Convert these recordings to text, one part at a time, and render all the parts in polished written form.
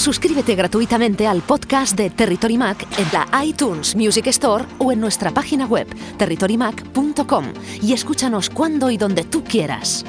Suscríbete gratuitamente al podcast de Territory Mac en la iTunes Music Store o en nuestra página web territorymac.com y escúchanos cuando y donde tú quieras.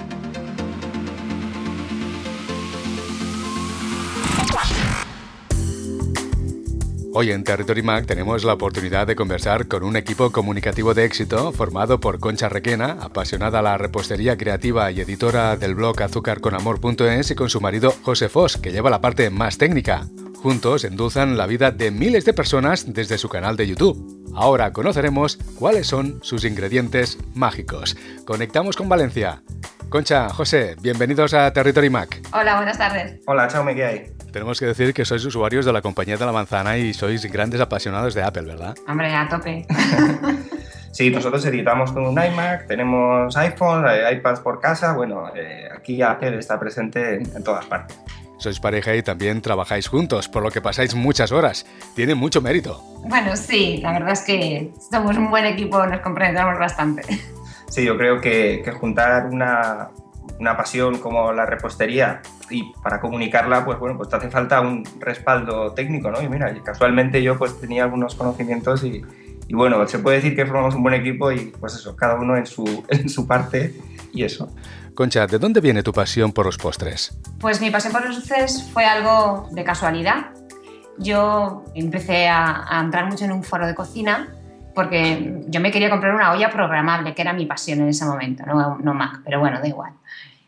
Hoy en Territory Mac tenemos la oportunidad de conversar con un equipo comunicativo de éxito formado por Concha Requena, apasionada a la repostería creativa y editora del blog azúcarconamor.es, y con su marido José Fos, que lleva la parte más técnica. Juntos endulzan la vida de miles de personas desde su canal de YouTube. Ahora conoceremos cuáles son sus ingredientes mágicos. Conectamos con Valencia. Concha, José, bienvenidos a Territory Mac. Hola, buenas tardes. Hola, Chaume, ¿qué hay? Tenemos que decir que sois usuarios de la compañía de la manzana y sois grandes apasionados de Apple, ¿verdad? Hombre, a tope. Sí, nosotros editamos con un iMac, tenemos iPhone, iPads por casa. Bueno, aquí Apple está presente en todas partes. Sois pareja y también trabajáis juntos, por lo que pasáis muchas horas. Tiene mucho mérito. Bueno, sí, la verdad es que somos un buen equipo, nos comprendemos bastante. Sí, yo creo que juntar una pasión como la repostería y para comunicarla, pues bueno, pues te hace falta un respaldo técnico, ¿no? Y mira, casualmente yo pues tenía algunos conocimientos y bueno, se puede decir que formamos un buen equipo y pues eso, cada uno en su parte y eso. Concha, ¿de dónde viene tu pasión por los postres? Pues mi pasión por los dulces fue algo de casualidad. Yo empecé a entrar mucho en un foro de cocina porque yo me quería comprar una olla programable, que era mi pasión en ese momento, no Mac, pero bueno, da igual.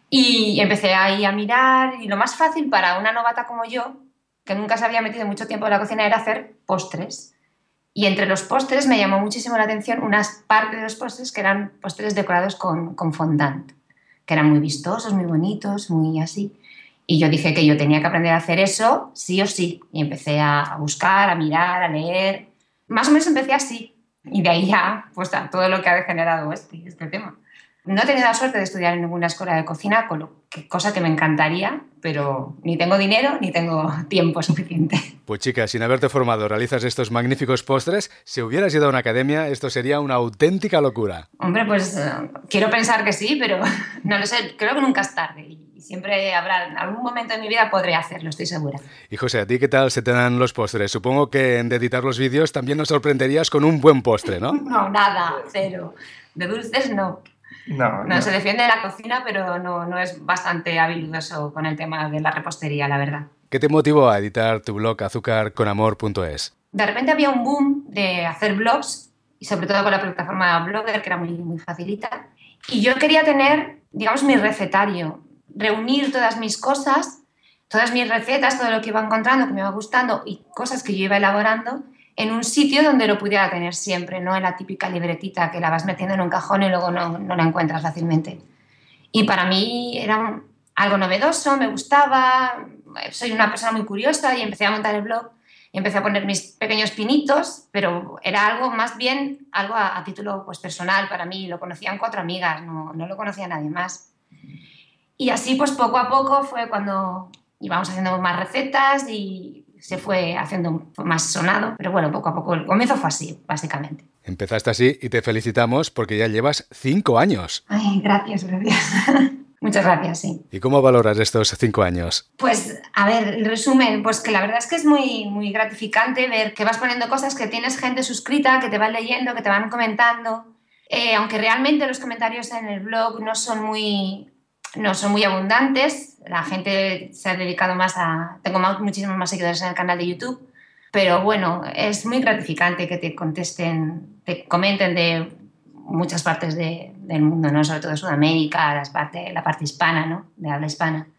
Y empecé ahí a mirar y lo más fácil para una novata como yo, que nunca se había metido mucho tiempo en la cocina, era hacer postres. Y entre los postres me llamó muchísimo la atención unas partes de los postres que eran postres decorados con fondant, que eran muy vistosos, muy bonitos, muy así. Y yo dije que yo tenía que aprender a hacer eso sí o sí. Y empecé a buscar, a mirar, a leer. Más o menos empecé así. Y de ahí ya, pues todo lo que ha degenerado este tema. No he tenido la suerte de estudiar en ninguna escuela de cocina, cosa que me encantaría, pero ni tengo dinero ni tengo tiempo suficiente. Pues chica, sin haberte formado realizas estos magníficos postres. Si hubieras ido a una academia, esto sería una auténtica locura. Hombre, pues quiero pensar que sí, pero no lo sé. Creo que nunca es tarde y siempre habrá, en algún momento de mi vida podré hacerlo, estoy segura. Y José, ¿a ti qué tal se te dan los postres? Supongo que en editar los vídeos también nos sorprenderías con un buen postre, ¿no? No, nada, cero. De dulces no. No, se defiende la cocina, pero no es bastante habilidoso con el tema de la repostería, la verdad. ¿Qué te motivó a editar tu blog azúcarconamor.es? De repente había un boom de hacer blogs, y sobre todo con la plataforma Blogger, que era muy, muy facilita. Y yo quería tener, digamos, mi recetario, reunir todas mis cosas, todas mis recetas, todo lo que iba encontrando, que me iba gustando y cosas que yo iba elaborando, en un sitio donde lo pudiera tener siempre, no en la típica libretita que la vas metiendo en un cajón y luego no la encuentras fácilmente. Y para mí era algo novedoso, me gustaba, soy una persona muy curiosa y empecé a montar el blog y empecé a poner mis pequeños pinitos, pero era algo más bien algo a título pues, personal para mí. Lo conocían 4 amigas, no lo conocía nadie más. Y así pues poco a poco fue cuando íbamos haciendo más recetas y se fue haciendo más sonado, pero bueno, poco a poco el comienzo fue así, básicamente. Empezaste así y te felicitamos porque ya llevas 5 años. Ay, gracias. Muchas gracias, sí. ¿Y cómo valoras estos 5 años? Pues, a ver, el resumen, pues que la verdad es que es muy, muy gratificante ver que vas poniendo cosas, que tienes gente suscrita, que te van leyendo, que te van comentando. Aunque realmente los comentarios en el blog no son muy abundantes, la gente se ha dedicado más tengo muchísimos más seguidores en el canal de YouTube, pero bueno, es muy gratificante que te contesten, te comenten de muchas partes del mundo, ¿no? Sobre todo de Sudamérica, la parte hispana, ¿no? De habla hispana.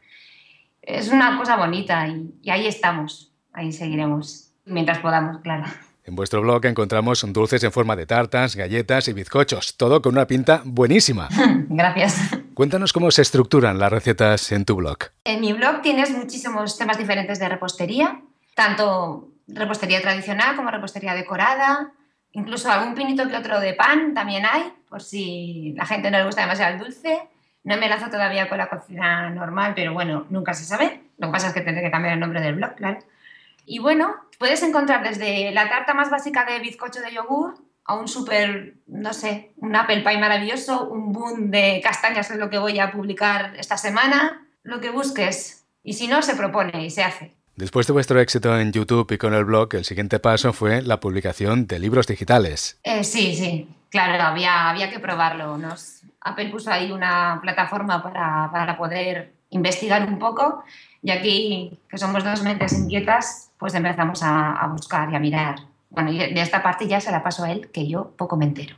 Es una cosa bonita y ahí estamos, ahí seguiremos, mientras podamos, claro. En vuestro blog encontramos dulces en forma de tartas, galletas y bizcochos, todo con una pinta buenísima. Gracias. Cuéntanos cómo se estructuran las recetas en tu blog. En mi blog tienes muchísimos temas diferentes de repostería, tanto repostería tradicional como repostería decorada, incluso algún pinito que otro de pan también hay, por si la gente no le gusta demasiado el dulce. No me lanzo todavía con la cocina normal, pero bueno, nunca se sabe. Lo que pasa es que tendré que cambiar el nombre del blog, claro. Y bueno, puedes encontrar desde la tarta más básica de bizcocho de yogur a un súper, no sé, un apple pie maravilloso, un boom de castañas, que es lo que voy a publicar esta semana, lo que busques. Y si no, se propone y se hace. Después de vuestro éxito en YouTube y con el blog, el siguiente paso fue la publicación de libros digitales. Sí, claro, había que probarlo. Apple puso ahí una plataforma para poder investigar un poco y aquí, que somos dos mentes inquietas, pues empezamos a buscar y a mirar. Bueno, y de esta parte ya se la paso a él, que yo poco me entero.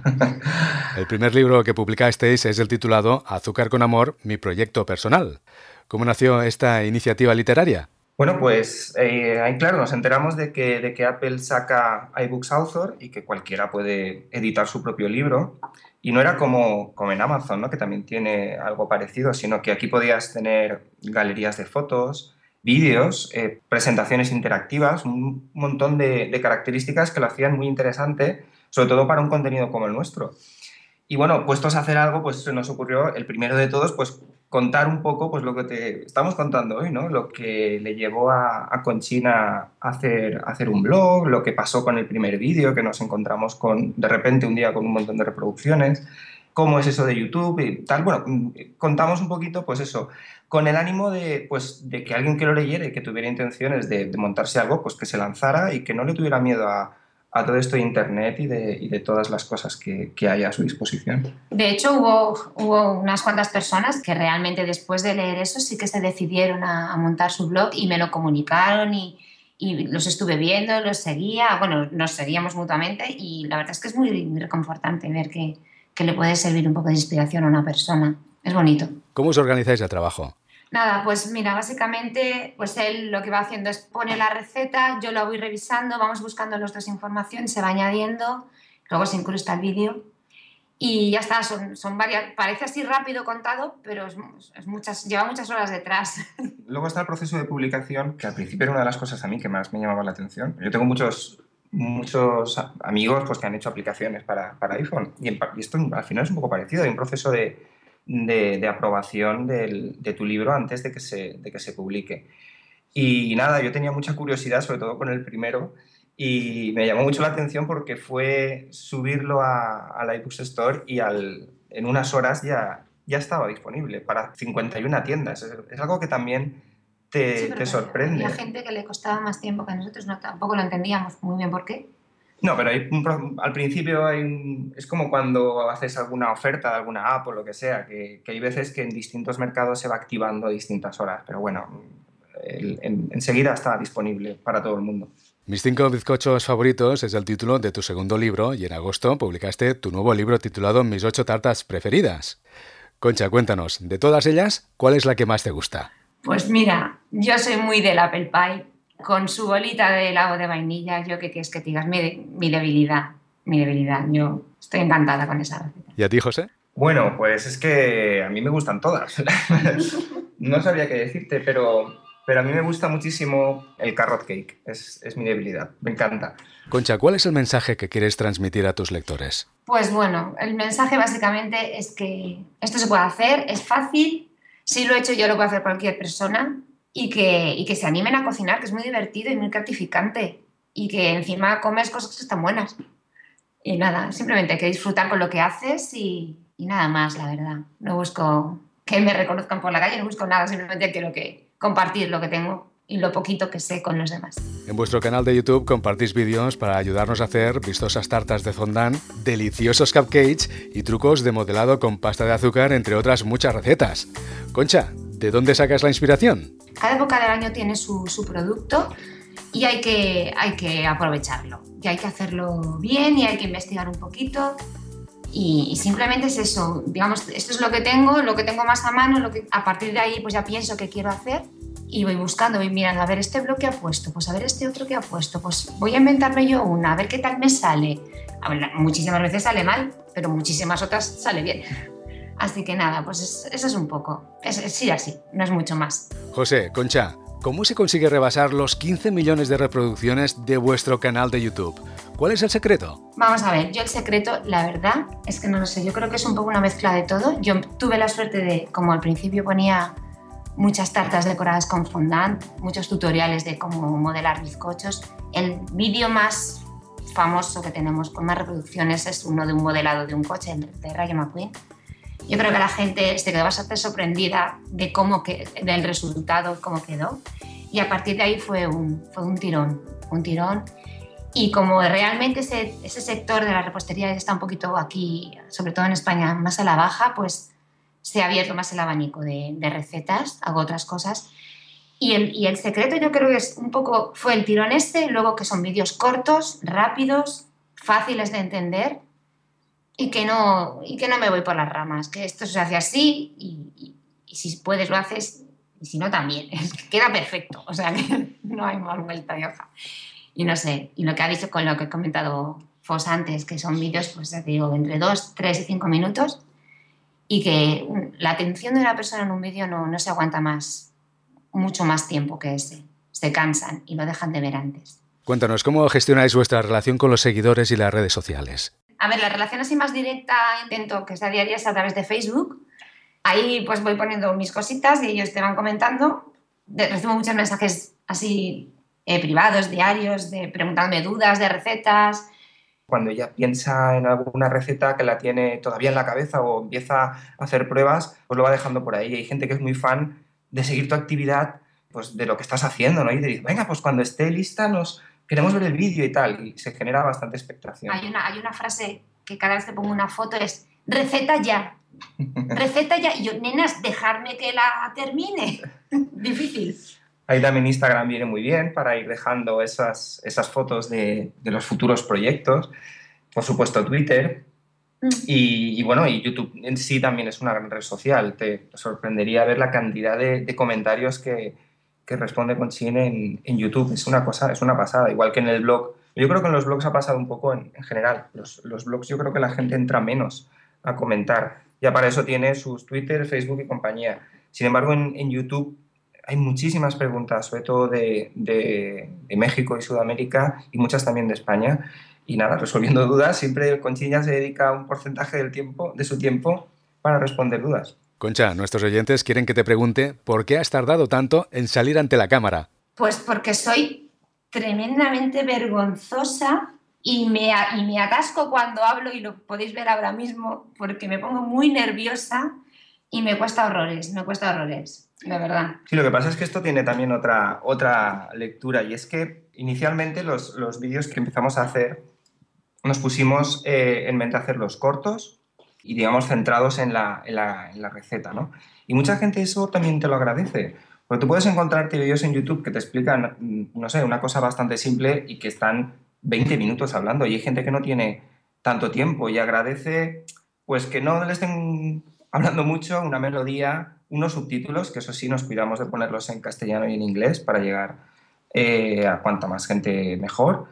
El primer libro que publicasteis es el titulado Azúcar con amor, mi proyecto personal. ¿Cómo nació esta iniciativa literaria? Bueno, pues ahí claro, nos enteramos de que Apple saca iBooks Author y que cualquiera puede editar su propio libro. Y no era como en Amazon, ¿no? Que también tiene algo parecido, sino que aquí podías tener galerías de fotos, vídeos, presentaciones interactivas, un montón de características que lo hacían muy interesante, sobre todo para un contenido como el nuestro. Y bueno, puestos a hacer algo, pues se nos ocurrió, el primero de todos, pues contar un poco pues lo que te estamos contando hoy, ¿no? Lo que le llevó a Conchina a hacer un blog, lo que pasó con el primer vídeo, que nos encontramos de repente un día con un montón de reproducciones, cómo es eso de YouTube y tal. Bueno, contamos un poquito, pues eso, con el ánimo de que alguien que lo leyera y que tuviera intenciones de montarse algo, pues que se lanzara y que no le tuviera miedo a todo esto de Internet y de todas las cosas que hay a su disposición. De hecho, hubo unas cuantas personas que realmente después de leer eso sí que se decidieron a montar su blog y me lo comunicaron y los estuve viendo, los seguía, bueno, nos seguíamos mutuamente y la verdad es que es muy, muy reconfortante ver que le puede servir un poco de inspiración a una persona. Es bonito. ¿Cómo os organizáis el trabajo? Nada, pues mira, básicamente pues él lo que va haciendo es pone la receta, yo la voy revisando, vamos buscando los dos información, se va añadiendo, luego se incrusta el vídeo y ya está, son varias, parece así rápido contado, pero lleva muchas horas detrás. Luego está el proceso de publicación, que al principio era una de las cosas a mí que más me llamaba la atención. Yo tengo muchos amigos pues, que han hecho aplicaciones para iPhone y esto al final es un poco parecido, hay un proceso de aprobación de tu libro antes de que se publique. Y nada, yo tenía mucha curiosidad, sobre todo con el primero, y me llamó mucho la atención porque fue subirlo a la iBooks Store y en unas horas ya estaba disponible para 51 tiendas. Es algo que también te sorprende. Había gente que le costaba más tiempo que a nosotros, tampoco lo entendíamos muy bien por qué. No, pero al principio es como cuando haces alguna oferta de alguna app o lo que sea, que hay veces que en distintos mercados se va activando a distintas horas, pero bueno, enseguida está disponible para todo el mundo. Mis 5 bizcochos favoritos es el título de tu segundo libro y en agosto publicaste tu nuevo libro titulado Mis 8 tartas preferidas. Concha, cuéntanos, de todas ellas, ¿cuál es la que más te gusta? Pues mira, yo soy muy del apple pie. Con su bolita de helado de vainilla, yo qué quieres que te digas, mi debilidad. Yo estoy encantada con esa receta. ¿Y a ti, José? Bueno, pues es que a mí me gustan todas. No sabría qué decirte, pero a mí me gusta muchísimo el carrot cake. Es mi debilidad, me encanta. Concha, ¿cuál es el mensaje que quieres transmitir a tus lectores? Pues bueno, el mensaje básicamente es que esto se puede hacer, es fácil. Si lo he hecho yo, lo puede hacer cualquier persona. Y que se animen a cocinar, que es muy divertido y muy gratificante. Y que encima comes cosas que están buenas. Y nada, simplemente hay que disfrutar con lo que haces y nada más, la verdad. No busco que me reconozcan por la calle, no busco nada, simplemente quiero compartir lo que tengo y lo poquito que sé con los demás. En vuestro canal de YouTube compartís vídeos para ayudarnos a hacer vistosas tartas de fondant, deliciosos cupcakes y trucos de modelado con pasta de azúcar, entre otras muchas recetas. Concha, ¿de dónde sacas la inspiración? Cada época del año tiene su producto y hay que aprovecharlo. Y hay que hacerlo bien y hay que investigar un poquito. Y simplemente es eso. Digamos, esto es lo que tengo más a mano, a partir de ahí pues ya pienso qué quiero hacer y voy buscando, voy mirando, a ver este blog que ha puesto, pues a ver este otro que ha puesto, pues voy a inventarme yo una, a ver qué tal me sale. A ver, muchísimas veces sale mal, pero muchísimas otras sale bien. Así que nada, pues eso es un poco. Sí, así, no es mucho más. José, Concha, ¿cómo se consigue rebasar los 15 millones de reproducciones de vuestro canal de YouTube? ¿Cuál es el secreto? Vamos a ver, yo el secreto, la verdad, es que no lo sé. Yo creo que es un poco una mezcla de todo. Yo tuve la suerte de, como al principio ponía muchas tartas decoradas con fondant, muchos tutoriales de cómo modelar bizcochos. El vídeo más famoso que tenemos con más reproducciones es uno de un modelado de un coche de Rayo McQueen. Yo creo que la gente se quedó bastante sorprendida del resultado, cómo quedó. Y a partir de ahí fue un tirón. Y como realmente ese sector de la repostería está un poquito aquí, sobre todo en España, más a la baja, pues se ha abierto más el abanico de recetas, hago otras cosas. Y el secreto yo creo que es un poco, fue el tirón luego que son vídeos cortos, rápidos, fáciles de entender y que no me voy por las ramas, que esto se hace así y si puedes lo haces y si no también, queda perfecto, o sea que no hay más vuelta de hoja. Y no sé, y lo que ha dicho con lo que he comentado Fos antes, que son vídeos, pues ya te digo, entre 2, 3 y 5 minutos y que la atención de una persona en un vídeo no se aguanta mucho más tiempo que ese. Se cansan y lo dejan de ver antes. Cuéntanos, ¿cómo gestionáis vuestra relación con los seguidores y las redes sociales? A ver, la relación así más directa intento que sea diaria es a través de Facebook. Ahí pues voy poniendo mis cositas y ellos te van comentando. Recibo muchos mensajes así privados, diarios, preguntándome dudas de recetas. Cuando ella piensa en alguna receta que la tiene todavía en la cabeza o empieza a hacer pruebas, pues lo va dejando por ahí. Hay gente que es muy fan de seguir tu actividad, pues de lo que estás haciendo, ¿no? Y de decir, venga, pues cuando esté lista queremos ver el vídeo y tal. Y se genera bastante expectación. Hay una frase que cada vez que pongo una foto es receta ya. Receta ya. Y yo, nenas, dejarme que la termine. Difícil. Ahí también Instagram viene muy bien para ir dejando esas fotos de los futuros proyectos. Por supuesto Twitter. Y bueno, y YouTube en sí también es una gran red social. Te sorprendería ver la cantidad de comentarios que responde Conchín en YouTube. Es una pasada. Igual que en el blog. Yo creo que en los blogs ha pasado un poco en general. Los blogs yo creo que la gente entra menos a comentar. Ya para eso tiene sus Twitter, Facebook y compañía. Sin embargo, en YouTube hay muchísimas preguntas, sobre todo de México y Sudamérica y muchas también de España. Y nada, resolviendo dudas, siempre Conchilla se dedica un porcentaje de su tiempo para responder dudas. Concha, nuestros oyentes quieren que te pregunte ¿por qué has tardado tanto en salir ante la cámara? Pues porque soy tremendamente vergonzosa y me atasco cuando hablo y lo podéis ver ahora mismo porque me pongo muy nerviosa y me cuesta horrores, de verdad. Sí, lo que pasa es que esto tiene también otra lectura y es que inicialmente los vídeos que empezamos a hacer nos pusimos en mente hacerlos cortos y, digamos, centrados en la receta, ¿no? Y mucha gente eso también te lo agradece. Porque tú puedes encontrarte vídeos en YouTube que te explican, no sé, una cosa bastante simple y que están 20 minutos hablando. Y hay gente que no tiene tanto tiempo y agradece pues que no le estén hablando mucho, una melodía, unos subtítulos, que eso sí nos cuidamos de ponerlos en castellano y en inglés para llegar a cuanta más gente mejor.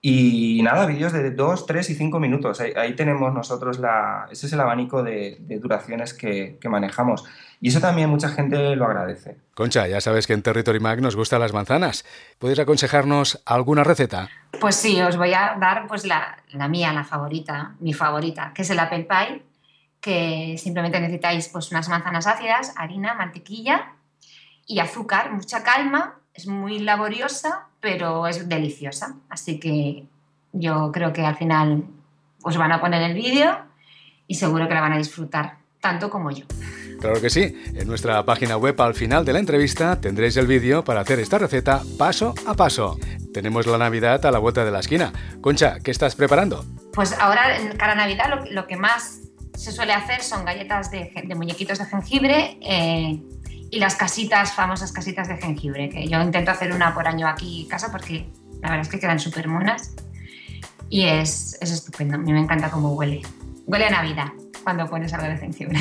Y nada, vídeos de 2, 3 y 5 minutos. Ahí tenemos nosotros ese es el abanico de duraciones que manejamos. Y eso también mucha gente lo agradece. Concha, ya sabes que en Territory Mac nos gustan las manzanas. ¿Puedes aconsejarnos alguna receta? Pues sí, os voy a dar pues la mía, mi favorita, que es el apple pie, que simplemente necesitáis pues unas manzanas ácidas, harina, mantequilla y azúcar, mucha calma. Es muy laboriosa, pero es deliciosa. Así que yo creo que al final os van a poner el vídeo y seguro que la van a disfrutar, tanto como yo. Claro que sí. En nuestra página web al final de la entrevista tendréis el vídeo para hacer esta receta paso a paso. Tenemos la Navidad a la vuelta de la esquina. Concha, ¿qué estás preparando? Pues ahora, en cara a Navidad, lo que más se suele hacer son galletas de muñequitos de jengibre y las famosas casitas de jengibre, que yo intento hacer una por año aquí en casa porque la verdad es que quedan súper monas y es estupendo. A mí me encanta cómo huele. Huele a Navidad cuando pones algo de jengibre.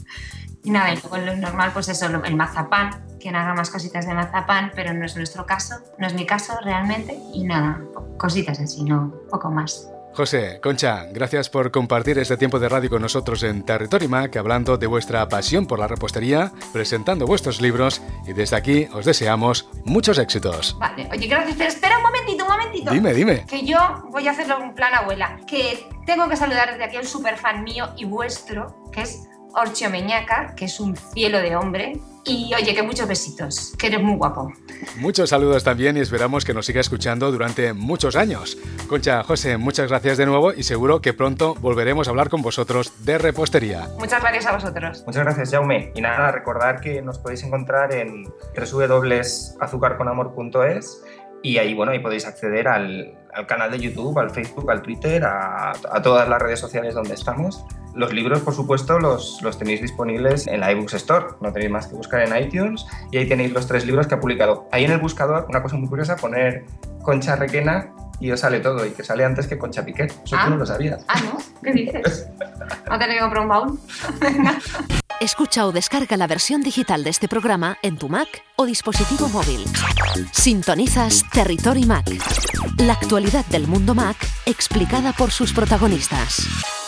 Y nada, y luego lo normal, pues eso, el mazapán, quien haga más cositas de mazapán, pero no es nuestro caso, no es mi caso realmente, y nada, cositas así, no, poco más. José, Concha, gracias por compartir este tiempo de radio con nosotros en Territory Mac, hablando de vuestra pasión por la repostería, presentando vuestros libros, y desde aquí os deseamos muchos éxitos. Vale, oye, gracias, pero espera un momentito. Dime. Que yo voy a hacerlo en plan abuela, que tengo que saludar desde aquí a un superfan mío y vuestro, que es Orchio Meñaca, que es un cielo de hombre, Y oye, que muchos besitos, que eres muy guapo. Muchos saludos también y esperamos que nos siga escuchando durante muchos años. Concha, José, muchas gracias de nuevo y seguro que pronto volveremos a hablar con vosotros de repostería. Muchas gracias a vosotros. Muchas gracias, Jaume. Y nada, recordar que nos podéis encontrar en www.azucarconamor.es y ahí, bueno, ahí podéis acceder al canal de YouTube, al Facebook, al Twitter, a todas las redes sociales donde estamos. Los libros, por supuesto, los tenéis disponibles en la eBooks Store. No tenéis más que buscar en iTunes y ahí tenéis los 3 libros que ha publicado. Ahí en el buscador, una cosa muy curiosa, poner Concha Requena y os sale todo, y que sale antes que Concha Piquer. Eso tú no lo sabías. ¿No? ¿Qué dices? ¿No tenés que comprar un baúl? Escucha o descarga la versión digital de este programa en tu Mac o dispositivo móvil. Sintonizas Territory Mac. La actualidad del mundo Mac explicada por sus protagonistas.